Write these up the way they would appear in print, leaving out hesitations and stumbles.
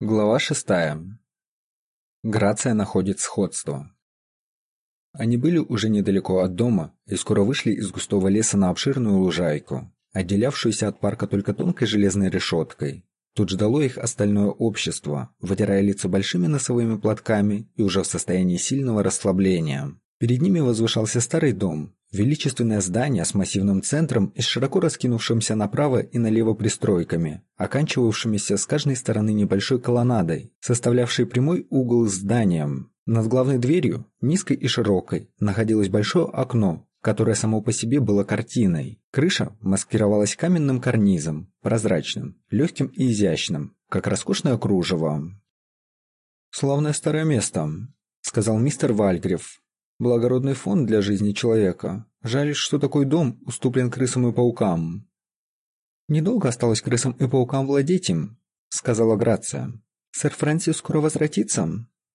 Глава 6. Грация находит сходство. Они были уже недалеко от дома и скоро вышли из густого леса на обширную лужайку, отделявшуюся от парка только тонкой железной решеткой. Тут ждало их остальное общество, вытирая лица большими носовыми платками и уже в состоянии сильного расслабления. Перед ними возвышался старый дом, величественное здание с массивным центром и с широко раскинувшимся направо и налево пристройками, оканчивавшимися с каждой стороны небольшой колоннадой, составлявшей прямой угол с зданием. Над главной дверью, низкой и широкой, находилось большое окно, которое само по себе было картиной. Крыша маскировалась каменным карнизом, прозрачным, легким и изящным, как роскошное кружево. «Славное старое место», — сказал мистер Вальгрив. «Благородный фон для жизни человека. Жаль, что такой дом уступлен крысам и паукам». «Недолго осталось крысам и паукам владеть им», — сказала Грация. «Сэр Фрэнсис скоро возвратится?»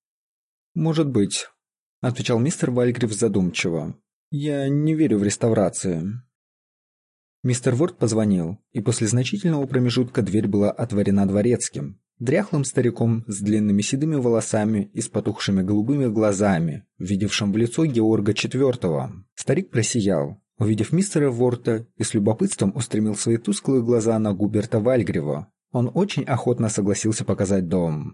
«Может быть», — отвечал мистер Вальгрив задумчиво. «Я не верю в реставрации». Мистер Ворд позвонил, и после значительного промежутка дверь была отворена дворецким, дряхлым стариком с длинными седыми волосами и с потухшими голубыми глазами, видевшим в лицо Георга IV. Старик просиял, увидев мистера Ворта, и с любопытством устремил свои тусклые глаза на Губерта Вальгрива. Он очень охотно согласился показать дом.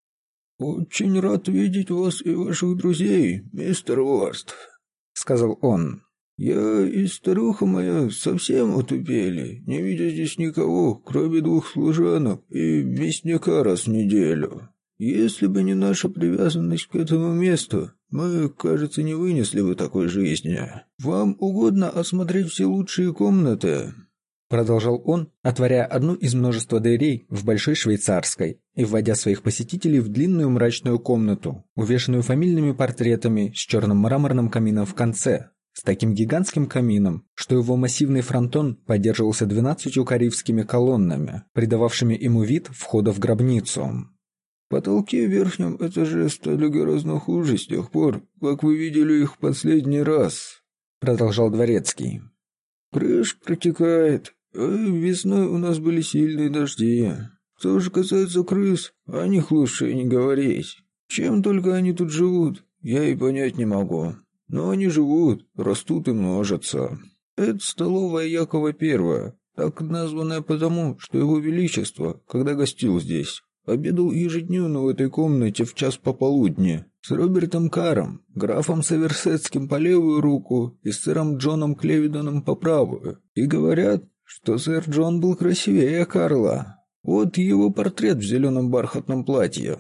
«Очень рад видеть вас и ваших друзей, мистер Ворст», — сказал он. «Я и старуха моя совсем отупели, не видя здесь никого, кроме 2 служанок и мясника раз в неделю. Если бы не наша привязанность к этому месту, мы, кажется, не вынесли бы такой жизни. Вам угодно осмотреть все лучшие комнаты?» Продолжал он, отворяя одну из множества дверей в большой швейцарской и вводя своих посетителей в длинную мрачную комнату, увешанную фамильными портретами с черным мраморным камином в конце, с таким гигантским камином, что его массивный фронтон поддерживался 12 карибскими колоннами, придававшими ему вид входа в гробницу. «Потолки в верхнем этаже стали гораздо хуже с тех пор, как вы видели их в последний раз», — продолжал дворецкий. «Крыша протекает, а весной у нас были сильные дожди. Что же касается крыс, о них лучше и не говорить. Чем только они тут живут, я и понять не могу. Но они живут, растут и множатся. Это столовая Якова I, так названная потому, что его величество, когда гостил здесь, обедал ежедневно в этой комнате в час пополудни с Робертом Каром, графом Соверсетским по левую руку и с сэром Джоном Клевидоном по правую. И говорят, что сэр Джон был красивее Карла. Вот его портрет в зеленом бархатном платье».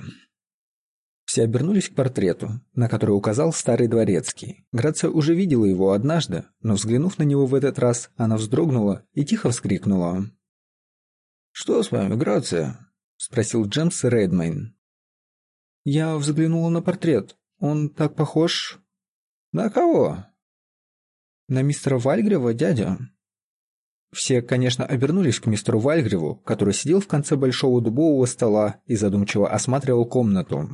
Все обернулись к портрету, на который указал старый дворецкий. Грация уже видела его однажды, но, взглянув на него в этот раз, она вздрогнула и тихо вскрикнула. «Что с вами, Грация?» — спросил Джемс Редмейн. «Я взглянула на портрет. Он так похож...» «На кого?» «На мистера Вальгрива, дядя». Все, конечно, обернулись к мистеру Вальгриву, который сидел в конце большого дубового стола и задумчиво осматривал комнату.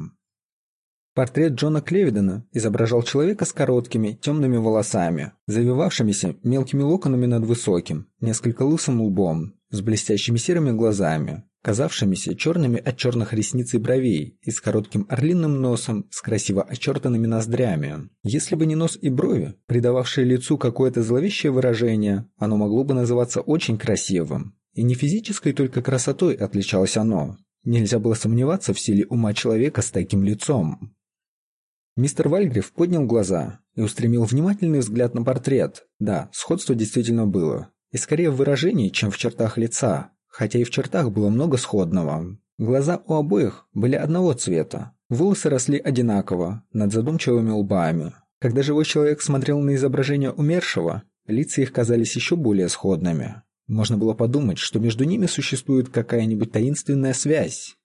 Портрет Джона Клевидона изображал человека с короткими, темными волосами, завивавшимися мелкими локонами над высоким, несколько лысым лбом, с блестящими серыми глазами, казавшимися черными от черных ресниц и бровей и с коротким орлиным носом с красиво очертанными ноздрями. Если бы не нос и брови, придававшие лицу какое-то зловещее выражение, оно могло бы называться очень красивым. И не физической только красотой отличалось оно. Нельзя было сомневаться в силе ума человека с таким лицом. Мистер Вальгрив поднял глаза и устремил внимательный взгляд на портрет. Да, сходство действительно было. И скорее в выражении, чем в чертах лица, хотя и в чертах было много сходного. Глаза у обоих были одного цвета. Волосы росли одинаково, над задумчивыми лбами. Когда живой человек смотрел на изображение умершего, лица их казались еще более сходными. Можно было подумать, что между ними существует какая-нибудь таинственная связь.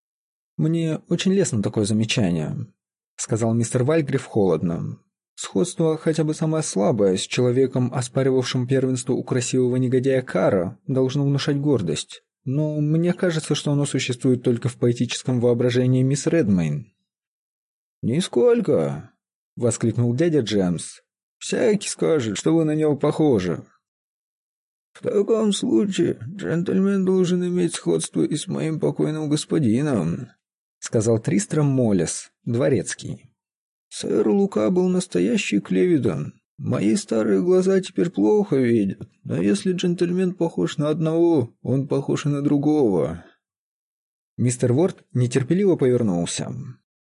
«Мне очень лестно такое замечание», — сказал мистер Вальгрив холодно. «Сходство, хотя бы самое слабое, с человеком, оспаривавшим первенство у красивого негодяя Кара, должно внушать гордость. Но мне кажется, что оно существует только в поэтическом воображении мисс Редмейн». «Нисколько!» — воскликнул дядя Джемс. «Всякий скажет, что вы на него похожи». «В таком случае джентльмен должен иметь сходство и с моим покойным господином», сказал Тристрам Моллес, дворецкий. «Сэр Лука был настоящий Клевидон. Мои старые глаза теперь плохо видят, но если джентльмен похож на одного, он похож и на другого». Мистер Ворд нетерпеливо повернулся.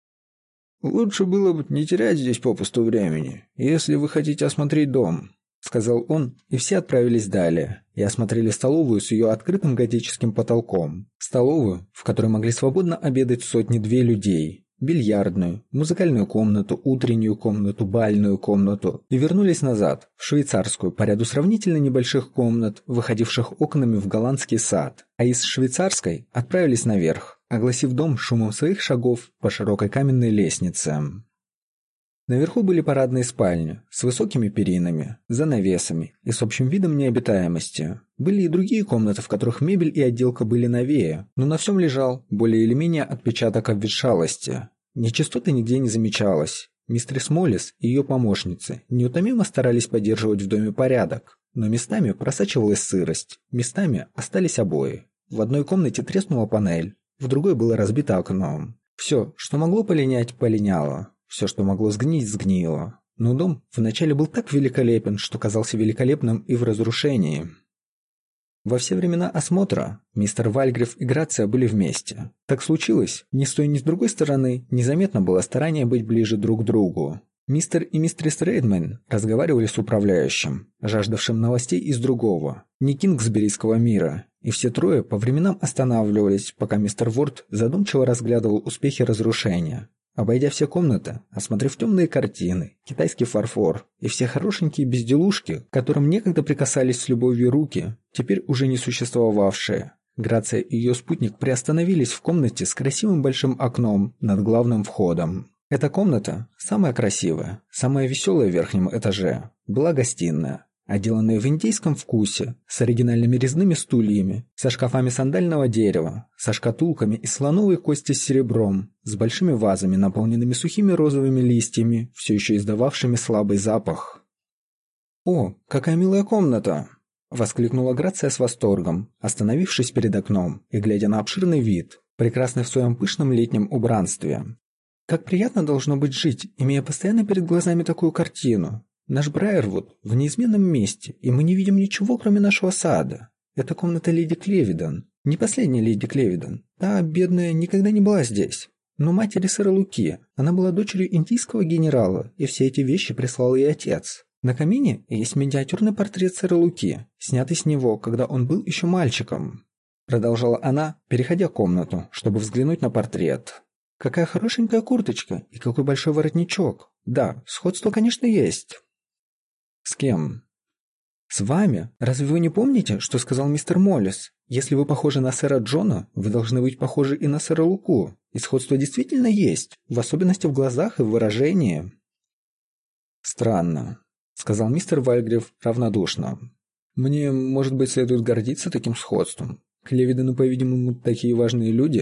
«Лучше было бы не терять здесь попусту времени, если вы хотите осмотреть дом», — сказал он, и все отправились далее и осмотрели столовую с ее открытым готическим потолком. Столовую, в которой могли свободно обедать сотни-две людей. Бильярдную, музыкальную комнату, утреннюю комнату, бальную комнату, и вернулись назад, в швейцарскую, по ряду сравнительно небольших комнат, выходивших окнами в голландский сад, а из швейцарской отправились наверх, огласив дом шумом своих шагов по широкой каменной лестнице. Наверху были парадные спальни с высокими перинами, занавесами и с общим видом необитаемости. Были и другие комнаты, в которых мебель и отделка были новее, но на всем лежал более или менее отпечаток обветшалости. Нечистоты нигде не замечалось. Мистерис Моллес и ее помощницы неутомимо старались поддерживать в доме порядок, но местами просачивалась сырость, местами остались обои. В одной комнате треснула панель, в другой было разбито окно. Все, что могло полинять, полиняло. Все, что могло сгнить, сгнило. Но дом вначале был так великолепен, что казался великолепным и в разрушении. Во все времена осмотра мистер Вальгрив и Грация были вместе. Так случилось, ни с той, ни с другой стороны незаметно было старание быть ближе друг к другу. Мистер и мистерис Рейдмен разговаривали с управляющим, жаждавшим новостей из другого, не кингсберийского мира, и все трое по временам останавливались, пока мистер Ворд задумчиво разглядывал успехи разрушения. Обойдя все комнаты, осмотрев темные картины, китайский фарфор и все хорошенькие безделушки, к которым некогда прикасались с любовью руки, теперь уже не существовавшие, Грация и ее спутник приостановились в комнате с красивым большим окном над главным входом. Эта комната, самая красивая, самая веселая в верхнем этаже, была гостиная, отделанная в индейском вкусе, с оригинальными резными стульями, со шкафами сандального дерева, со шкатулками из слоновой кости с серебром, с большими вазами, наполненными сухими розовыми листьями, все еще издававшими слабый запах. «О, какая милая комната!» — воскликнула Грация с восторгом, остановившись перед окном и глядя на обширный вид, прекрасный в своем пышном летнем убранстве. «Как приятно должно быть жить, имея постоянно перед глазами такую картину! Наш Брайервуд в неизменном месте, и мы не видим ничего, кроме нашего сада. Это комната леди Клевидон. Не последняя леди Клевидон. Та, бедная, никогда не была здесь. Но матери сэра Луки. Она была дочерью индийского генерала, и все эти вещи прислал ей отец. На камине есть миниатюрный портрет сэра Луки, снятый с него, когда он был еще мальчиком», — продолжала она, переходя комнату, чтобы взглянуть на портрет. «Какая хорошенькая курточка и какой большой воротничок. Да, сходство, конечно, есть». «С кем?» «С вами. Разве вы не помните, что сказал мистер Моллес? Если вы похожи на сэра Джона, вы должны быть похожи и на сэра Луку. И сходство действительно есть, в особенности в глазах и в выражении». «Странно», — сказал мистер Вальгрив равнодушно. «Мне, может быть, следует гордиться таким сходством. Клевидоны, по-видимому, такие важные люди».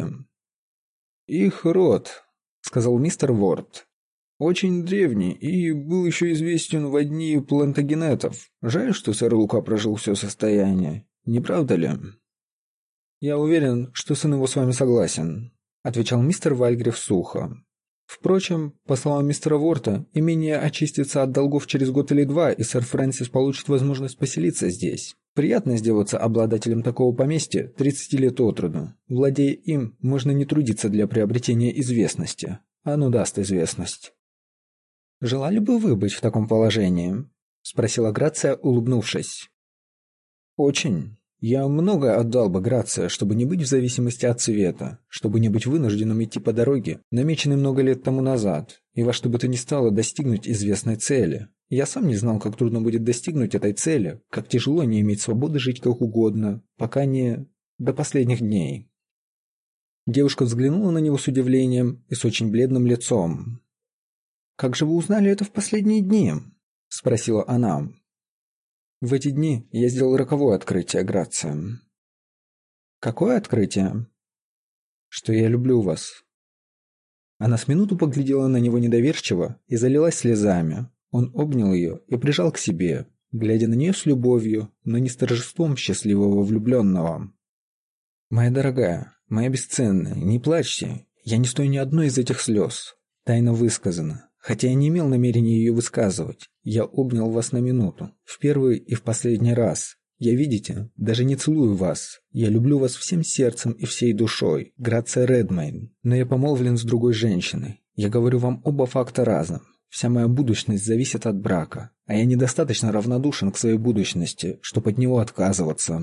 «Их род», — сказал мистер Ворд, — «очень древний и был еще известен во дни плантагенетов. Жаль, что сэр Лука прожил все состояние. Не правда ли?» «Я уверен, что сын его с вами согласен», — отвечал мистер Вальгрив сухо. «Впрочем, по словам мистера Ворта, имение очистится от долгов через год или два, и сэр Фрэнсис получит возможность поселиться здесь. Приятно сделаться обладателем такого поместья 30 лет от роду. Владея им, можно не трудиться для приобретения известности. Оно даст известность». «Желали бы вы быть в таком положении?» — спросила Грация, улыбнувшись. «Очень. Я многое отдал бы, Грация, чтобы не быть в зависимости от света, чтобы не быть вынужденным идти по дороге, намеченной много лет тому назад, и во что бы то ни стало достигнуть известной цели. Я сам не знал, как трудно будет достигнуть этой цели, как тяжело не иметь свободы жить как угодно, пока не... до последних дней». Девушка взглянула на него с удивлением и с очень бледным лицом. «Как же вы узнали это в последние дни?» — спросила она. «В эти дни я сделал роковое открытие, Грация». «Какое открытие?» «Что я люблю вас». Она с минуту поглядела на него недоверчиво и залилась слезами. Он обнял ее и прижал к себе, глядя на нее с любовью, но не с торжеством счастливого влюбленного. «Моя дорогая, моя бесценная, не плачьте. Я не стою ни одной из этих слез. Тайна высказана. Хотя я не имел намерения ее высказывать. Я обнял вас на минуту. В первый и в последний раз. Я, видите, даже не целую вас. Я люблю вас всем сердцем и всей душой. Грация Редмейн. Но я помолвлен с другой женщиной. Я говорю вам оба факта разом. Вся моя будущность зависит от брака. А я недостаточно равнодушен к своей будущности, чтобы от него отказываться.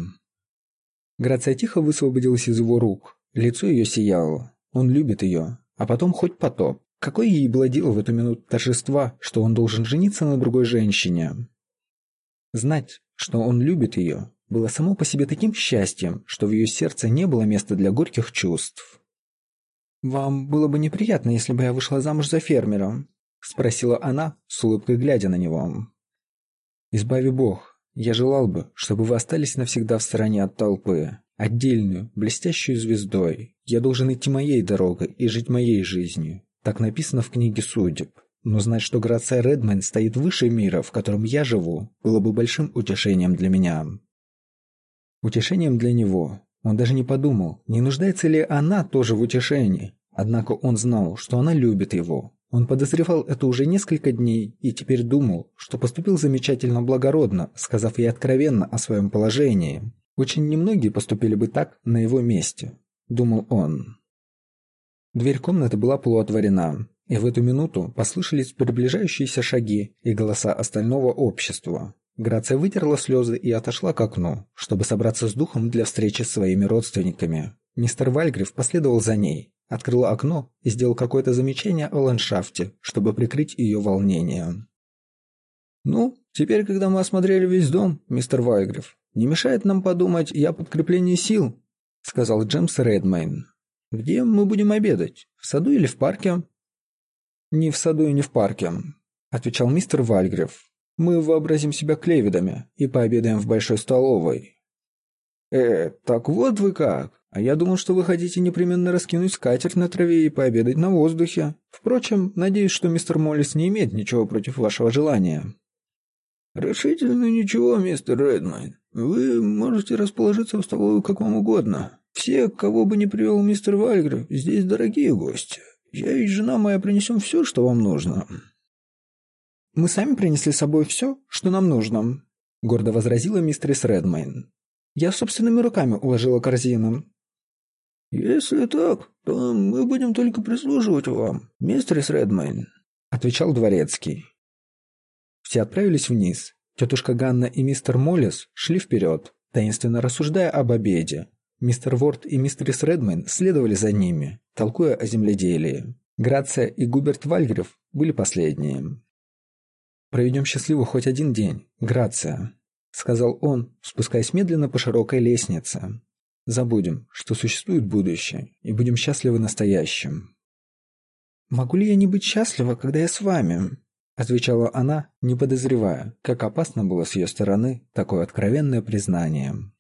Грация тихо высвободилась из его рук. Лицо ее сияло. Он любит ее. А потом хоть потоп. Какое ей было дело в эту минуту торжества, что он должен жениться на другой женщине? Знать, что он любит ее, было само по себе таким счастьем, что в ее сердце не было места для горьких чувств. «Вам было бы неприятно, если бы я вышла замуж за фермера?» — спросила она, с улыбкой глядя на него. «Избави Бог, я желал бы, чтобы вы остались навсегда в стороне от толпы, отдельную, блестящую звездой. Я должен идти моей дорогой и жить моей жизнью. Так написано в книге судеб. Но знать, что Грация Редмейн стоит выше мира, в котором я живу, было бы большим утешением для меня». Утешением для него. Он даже не подумал, не нуждается ли она тоже в утешении. Однако он знал, что она любит его. Он подозревал это уже несколько дней и теперь думал, что поступил замечательно благородно, сказав ей откровенно о своем положении. Очень немногие поступили бы так на его месте, думал он. Дверь комнаты была полуотворена, и в эту минуту послышались приближающиеся шаги и голоса остального общества. Грация вытерла слезы и отошла к окну, чтобы собраться с духом для встречи с своими родственниками. Мистер Вальгрив последовал за ней, открыл окно и сделал какое-то замечание о ландшафте, чтобы прикрыть ее волнение. «Ну, теперь, когда мы осмотрели весь дом, мистер Вальгрив, не мешает нам подумать и о подкреплении сил», — сказал Джеймс Редмейн. «Где мы будем обедать? В саду или в парке?» «Ни в саду и ни в парке», — отвечал мистер Вальгрив. «Мы вообразим себя клевидами и пообедаем в большой столовой». Так вот вы как. А я думал, что вы хотите непременно раскинуть скатерть на траве и пообедать на воздухе. Впрочем, надеюсь, что мистер Моллис не имеет ничего против вашего желания». «Решительно ничего, мистер Редмейн. Вы можете расположиться в столовой как вам угодно. Все, кого бы ни привел мистер Вальгрив, здесь дорогие гости. Я и жена моя принесем все, что вам нужно». «Мы сами принесли с собой все, что нам нужно», — гордо возразила мистерис Редмейн. «Я собственными руками уложила корзину». «Если так, то мы будем только прислуживать вам, мистерис Редмейн», — отвечал дворецкий. Все отправились вниз. Тетушка Ганна и мистер Моллис шли вперед, таинственно рассуждая об обеде. Мистер Ворд и мистерис Редмейн следовали за ними, толкуя о земледелии. Грация и Губерт Вальгрив были последние. «Проведем счастливо хоть один день, Грация», — сказал он, спускаясь медленно по широкой лестнице. «Забудем, что существует будущее, и будем счастливы настоящим». «Могу ли я не быть счастлива, когда я с вами?» — отвечала она, не подозревая, как опасно было с ее стороны такое откровенное признание.